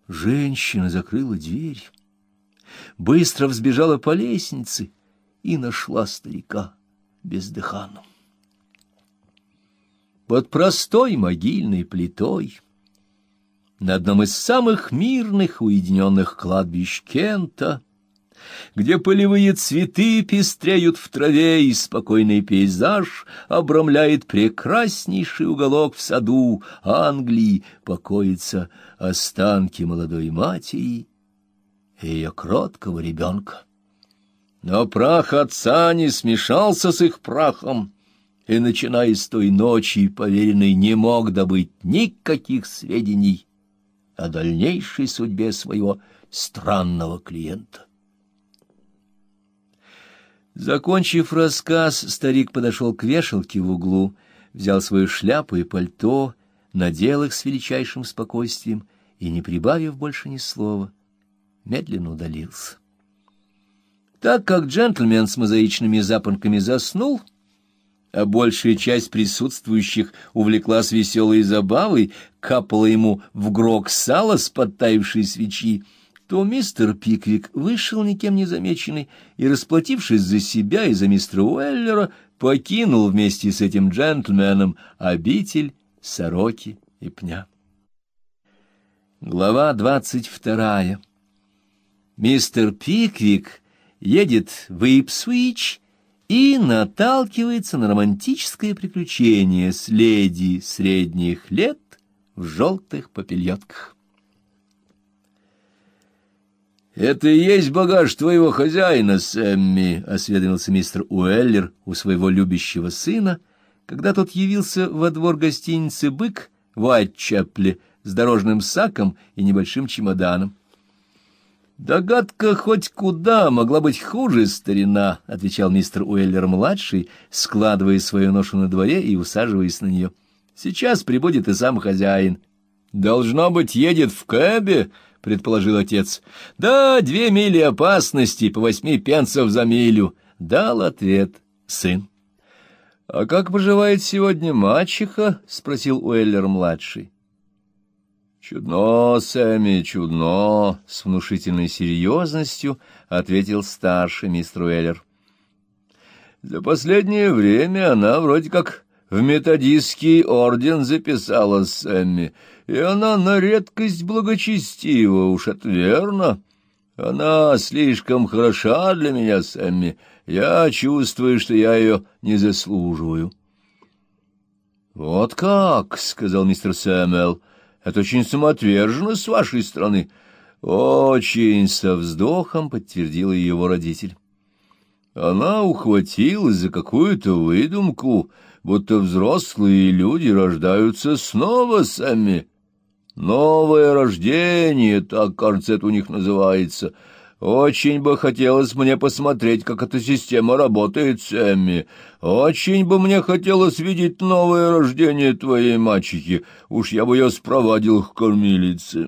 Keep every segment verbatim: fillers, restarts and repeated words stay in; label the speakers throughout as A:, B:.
A: Женщина закрыла дверь, быстро взбежала по лестнице и нашла старика бездыханным. Под простой могильной плитой на одном из самых мирных уединенных кладбищ Кента, где полевые цветы пестреют в траве и спокойный пейзаж обрамляет прекраснейший уголок в саду Англии, покоятся останки молодой матери и ее кроткого ребенка. Но прах отца не смешался с их прахом, и, начиная с той ночи, поверенный не мог добыть никаких сведений о дальнейшей судьбе своего странного клиента. Закончив рассказ, старик подошел к вешалке в углу, взял свою шляпу и пальто, надел их с величайшим спокойствием и, не прибавив больше ни слова, медленно удалился. Так как джентльмен с мозаичными запонками заснул, а большая часть присутствующих увлеклась веселой забавой, капала ему в грог сала с подтаявшей свечи, то мистер Пиквик вышел никем не замеченный и, расплатившись за себя и за мистера Уэллера, покинул вместе с этим джентльменом обитель сороки и пня. Глава двадцать вторая. Мистер Пиквик едет в Ипсвич и наталкивается на романтическое приключение с леди средних лет в желтых попельотках. — Это и есть багаж твоего хозяина, Сэмми, — осведомился мистер Уэллер у своего любящего сына, когда тот явился во двор гостиницы «Бык» в Уайтчепле с дорожным саком и небольшим чемоданом. — Догадка хоть куда могла быть хуже, старина, — отвечал мистер Уэллер-младший, складывая свою ношу на дворе и усаживаясь на нее. — Сейчас прибудет и сам хозяин. — Должно быть, едет в кэбе, — предположил отец. — Да, две мили опасности по восьми пенсов за милю, — дал ответ сын. — А как поживает сегодня мачеха? — спросил Уэллер-младший. — Чудно, Сэмми, чудно, — с внушительной серьезностью ответил старший мистер Уэллер. — За последнее время она вроде как в методистский орден записалась, Сэмми, и она на редкость благочестива, уж это верно. Она слишком хороша для меня, Сэмми. Я чувствую, что я ее не заслуживаю. — Вот как, — сказал мистер Сэмюэл, — это очень самоотверженно с вашей стороны. — Очень, — со вздохом подтвердил его родитель. Она ухватилась за какую-то выдумку, будто взрослые люди рождаются снова сами. Новое рождение, так, кажется, это у них называется. Очень бы хотелось мне посмотреть, как эта система работает, Сэмми. Очень бы мне хотелось видеть новое рождение твоей мачехи. Уж я бы ее спровадил к кормилице.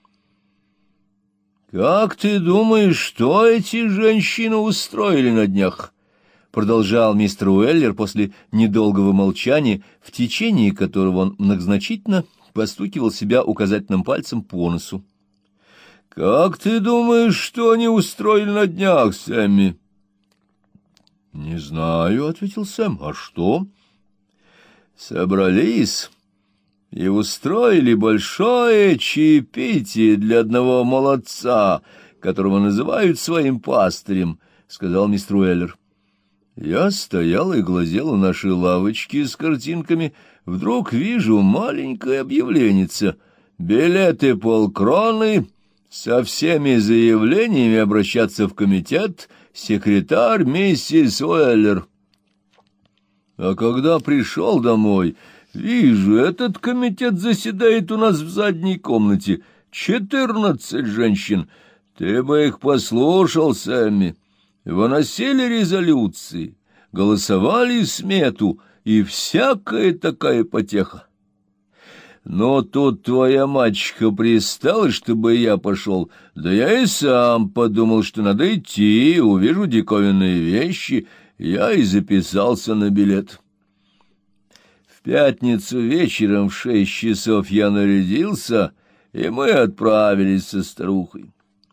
A: «Как ты думаешь, что эти женщины устроили на днях?» — продолжал мистер Уэллер после недолгого молчания, в течение которого он многозначительно постукивал себя указательным пальцем по носу. «Как ты думаешь, что они устроили на днях, Сэмми?» «Не знаю», — ответил Сэм. «А что?» «Собрались и устроили большое чаепитие для одного молодца, которого называют своим пастырем», — сказал мистер Уэллер. «Я стоял и глазел у нашей лавочки с картинками. Вдруг вижу маленькое объявленице. Билеты полкроны, со всеми заявлениями обращаться в комитет, секретарь миссис Уэллер». А когда пришел домой, вижу, этот комитет заседает у нас в задней комнате. Четырнадцать женщин. Ты бы их послушал, Сэмми. Выносили резолюции, голосовали смету и всякая такая потеха. Но тут твоя мачеха пристала, чтобы я пошел, да я и сам подумал, что надо идти, увижу диковинные вещи, я и записался на билет. В пятницу вечером в шесть часов я нарядился, и мы отправились со старухой.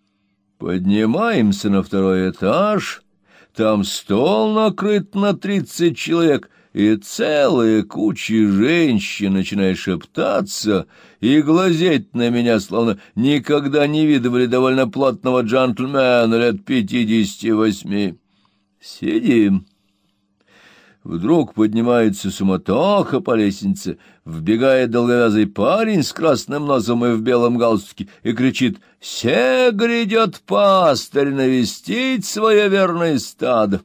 A: Поднимаемся на второй этаж, там стол накрыт на тридцать человек, и целая куча женщин начинает шептаться и глазеть на меня, словно никогда не видывали довольно плотного джентльмена лет пятидесяти восьми. Сидим. Вдруг поднимается суматоха по лестнице, вбегает долговязый парень с красным носом и в белом галстуке и кричит: «Се грядет пастырь навестить свое верное стадо!»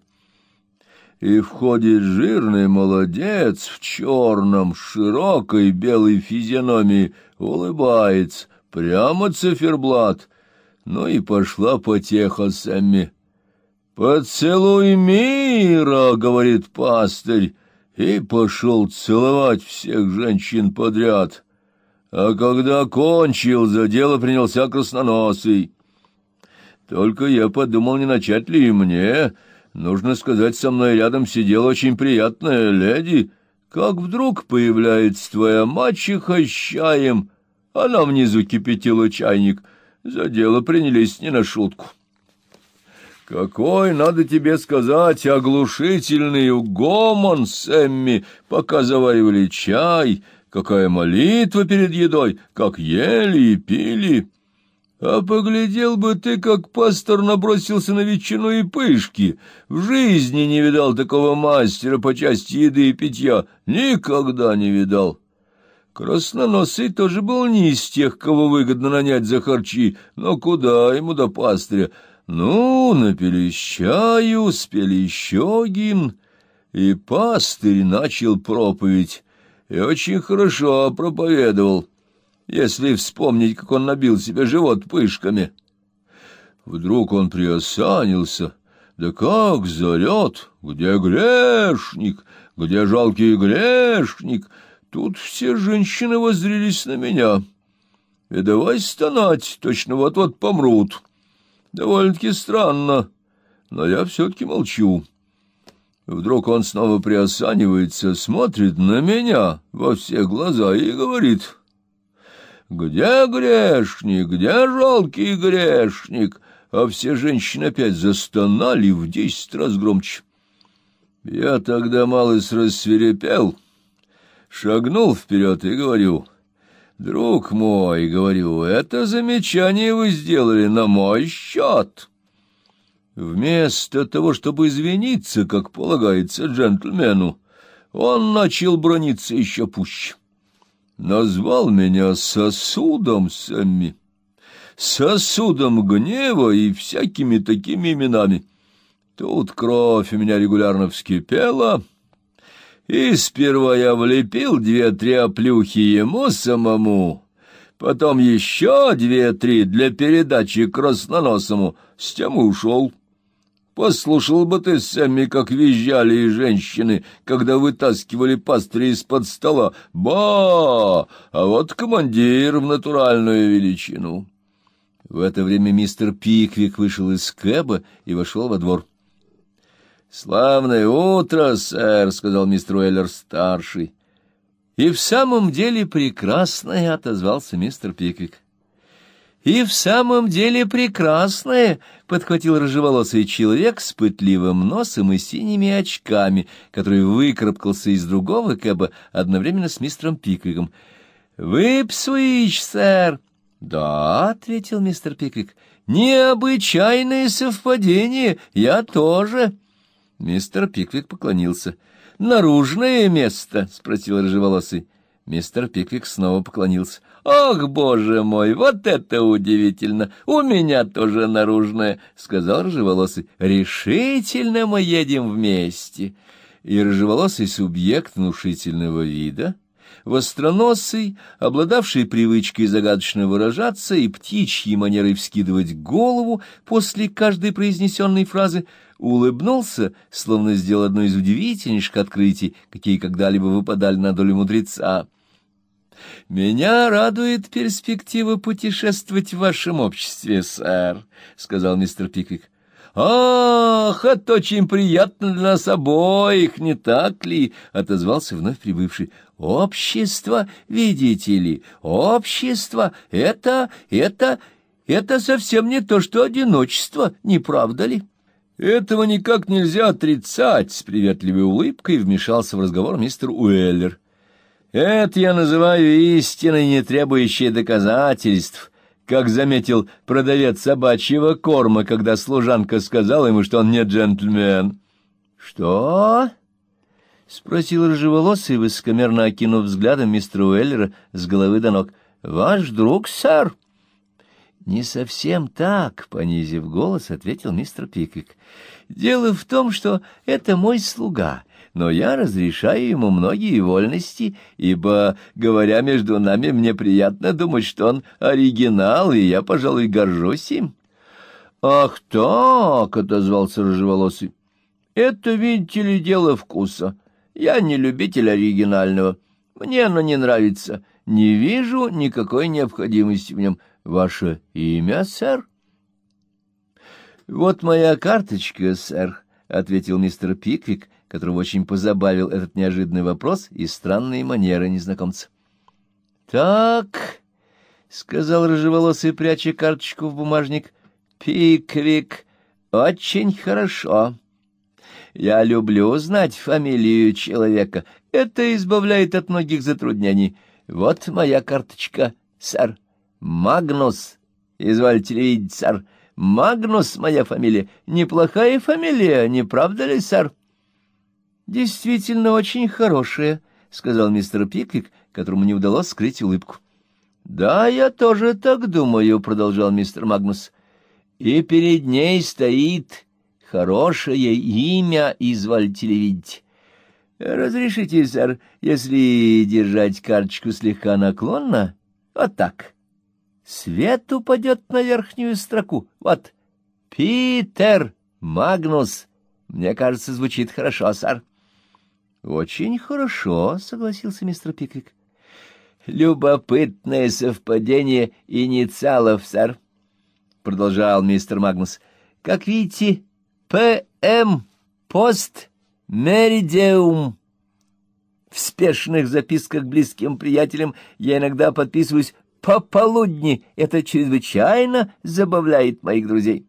A: И входит жирный молодец в черном, широкой белой физиономии, улыбается, прямо циферблат. Ну и пошла потеха Сэмми. «Поцелуй мира!» — говорит пастырь, и пошел целовать всех женщин подряд. А когда кончил, за дело принялся красноносый. Только я подумал, не начать ли и мне. Нужно сказать, со мной рядом сидела очень приятная леди. Как вдруг появляется твоя мачеха с чаем. Она внизу кипятила чайник. За дело принялись не на шутку. Какой, надо тебе сказать, оглушительный гомон, Сэмми, пока заваривали чай, какая молитва перед едой, как ели и пили. А поглядел бы ты, как пастор набросился на ветчину и пышки. В жизни не видал такого мастера по части еды и питья, никогда не видал. Красноносый тоже был не из тех, кого выгодно нанять за харчи, но куда ему до пастыря. Ну, напились чаю, спели еще гимн, и пастырь начал проповедь, и очень хорошо проповедовал, если вспомнить, как он набил себе живот пышками. Вдруг он приосанился, да как заорет: «Где грешник? Где жалкий грешник?» Тут все женщины воззрелись на меня, и давай стонать, точно вот-вот помрут. Довольно-таки странно, но я все-таки молчу. Вдруг он снова приосанивается, смотрит на меня во все глаза и говорит: «Где грешник? Где жалкий грешник?» А все женщины опять застонали в десять раз громче. Я тогда малость рассвирепел, шагнул вперед и говорю: «Друг мой, — говорю, — это замечание вы сделали на мой счет». Вместо того, чтобы извиниться, как полагается джентльмену, он начал браниться еще пуще. Назвал меня сосудом, Сэмми, сосудом гнева и всякими такими именами. Тут кровь у меня регулярно вскипела, и сперва я влепил две-три оплюхи ему самому, потом еще две-три для передачи красноносому, с тем и ушел. Послушал бы ты, Сэмми, как визжали и женщины, когда вытаскивали пастыря из-под стола. Ба! А вот командир в натуральную величину. В это время мистер Пиквик вышел из кэба и вошел во двор. «Славное утро, сэр», — сказал мистер Уэллер-старший. «И в самом деле прекрасное», — отозвался мистер Пиквик. «И в самом деле прекрасное», — подхватил рыжеволосый человек с пытливым носом и синими очками, который выкарабкался из другого кэба одновременно с мистером Пиквиком. «Вы Ипсвич, сэр?» «Да», — ответил мистер Пиквик. «Необычайное совпадение, я тоже». Мистер Пиквик поклонился. «Наружное место?» — спросил рыжеволосый. Мистер Пиквик снова поклонился. «Ох, боже мой, вот это удивительно! У меня тоже наружное!» — сказал рыжеволосый. «Решительно мы едем вместе!» И рыжеволосый субъект внушительного вида, востроносый, обладавший привычкой загадочно выражаться и птичьей манерой вскидывать голову после каждой произнесенной фразы, улыбнулся, словно сделал одно из удивительнейших открытий, какие когда-либо выпадали на долю мудреца. «Меня радует перспектива путешествовать в вашем обществе, сэр», — сказал мистер Пиквик. «Ах, это очень приятно для нас обоих, не так ли?» — отозвался вновь прибывший. «Общество, видите ли, общество — это, это, это совсем не то, что одиночество, не правда ли?» «Этого никак нельзя отрицать», — с приветливой улыбкой вмешался в разговор мистер Уэллер. «Это я называю истиной, не требующей доказательств», как заметил продавец собачьего корма, когда служанка сказала ему, что он не джентльмен. «Что?» — спросил рыжеволосый, высокомерно окинув взглядом мистера Уэллера с головы до ног. «Ваш друг, сэр?» «Не совсем так», — понизив голос, ответил мистер Пиквик. «Дело в том, что это мой слуга, но я разрешаю ему многие вольности, ибо, говоря между нами, мне приятно думать, что он оригинал, и я, пожалуй, горжусь им». «Ах так», — отозвался рыжеволосый, — «это, видите ли, дело вкуса. Я не любитель оригинального. Мне оно не нравится. Не вижу никакой необходимости в нем. Ваше имя, сэр?» «Вот моя карточка, сэр», — ответил мистер Пиквик, которого очень позабавил этот неожиданный вопрос и странные манеры незнакомца. «Так», — сказал рыжеволосый, пряча карточку в бумажник, — «Пиквик, очень хорошо. Я люблю знать фамилию человека. Это избавляет от многих затруднений. Вот моя карточка, сэр. Магнус, извольте ли видеть, сэр. Магнус моя фамилия. Неплохая фамилия, не правда ли, сэр?» «Действительно очень хорошая», — сказал мистер Пиквик, которому не удалось скрыть улыбку. «Да, я тоже так думаю», — продолжал мистер Магнус. «И перед ней стоит хорошее имя, извольте ли видеть. Разрешите, сэр, если держать карточку слегка наклонно, вот так. Свет упадет на верхнюю строку. Вот. Питер Магнус. Мне кажется, звучит хорошо, сэр». «Очень хорошо», — согласился мистер Пиквик. «Любопытное совпадение инициалов, сэр», — продолжал мистер Магнус. «Как видите, П М пост меридиум. В спешных записках близким приятелям я иногда подписываюсь пополудни. Это чрезвычайно забавляет моих друзей».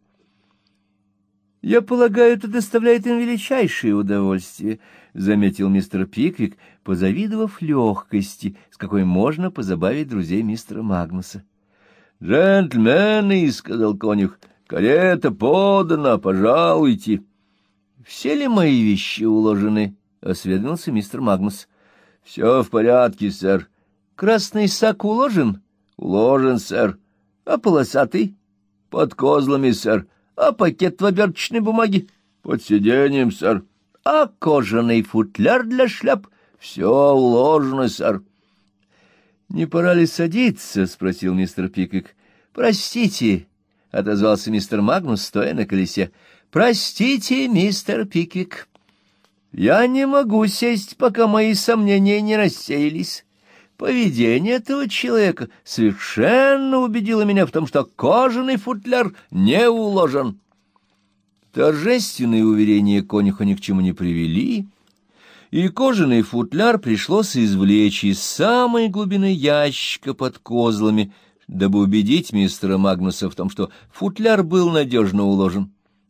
A: «Я полагаю, это доставляет им величайшее удовольствие», — заметил мистер Пиквик, позавидовав легкости, с какой можно позабавить друзей мистера Магнуса. «Джентльмены», — сказал конюх, — «карета подана, пожалуйте». «Все ли мои вещи уложены?» — осведомился мистер Магнус. «Все в порядке, сэр». «Красный сак уложен?» «Уложен, сэр». «А полосатый?» «Под козлами, сэр». «А пакет в оберточной бумаге?» «Под сиденьем, сэр». «А кожаный футляр для шляп?» «Все уложено, сэр». «Не пора ли садиться?» — спросил мистер Пиквик. «Простите», — отозвался мистер Магнус, стоя на колесе. «Простите, мистер Пиквик. Я не могу сесть, пока мои сомнения не рассеялись. Поведение этого человека совершенно убедило меня в том, что кожаный футляр не уложен». Торжественные уверения конюха ни к чему не привели, и кожаный футляр пришлось извлечь из самой глубины ящика под козлами, дабы убедить мистера Магнуса в том, что футляр был надежно уложен.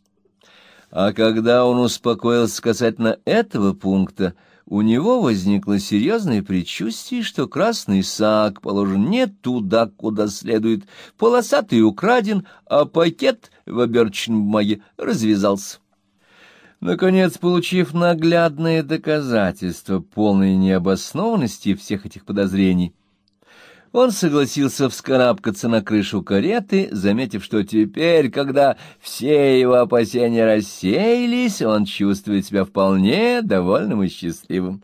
A: А когда он успокоился касательно этого пункта, у него возникло серьезное предчувствие, что красный сак положен не туда, куда следует, полосатый украден, а пакет в оберточной бумаге развязался. Наконец, получив наглядное доказательство полной необоснованности всех этих подозрений, он согласился вскарабкаться на крышу кареты, заметив, что теперь, когда все его опасения рассеялись, он чувствует себя вполне довольным и счастливым.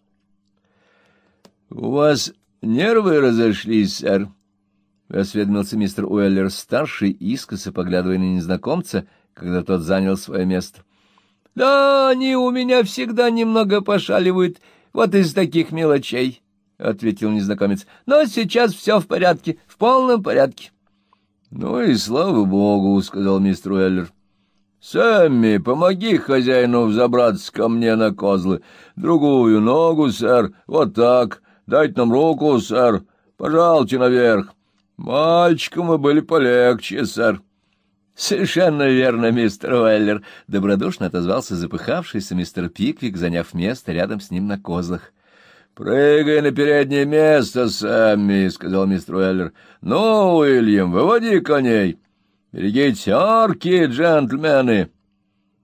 A: — У вас нервы разошлись, сэр? — осведомился мистер Уэллер-старший, искоса поглядывая на незнакомца, когда тот занял свое место. — Да, они у меня всегда немного пошаливают, вот из таких мелочей, — ответил незнакомец. — Но сейчас все в порядке, в полном порядке. — Ну и слава богу, — сказал мистер Уэллер. Сэмми, помоги хозяину взобраться ко мне на козлы. Другую ногу, сэр, вот так. Дайте нам руку, сэр. Пожалуйте наверх. Мальчикам мы были полегче, сэр. — Совершенно верно, мистер Уэллер, — добродушно отозвался запыхавшийся мистер Пиквик, заняв место рядом с ним на козлах. — Прыгай на переднее место, Сэмми, — сказал мистер Уэллер. — Ну, Уильям, выводи коней. Берегите арки, джентльмены.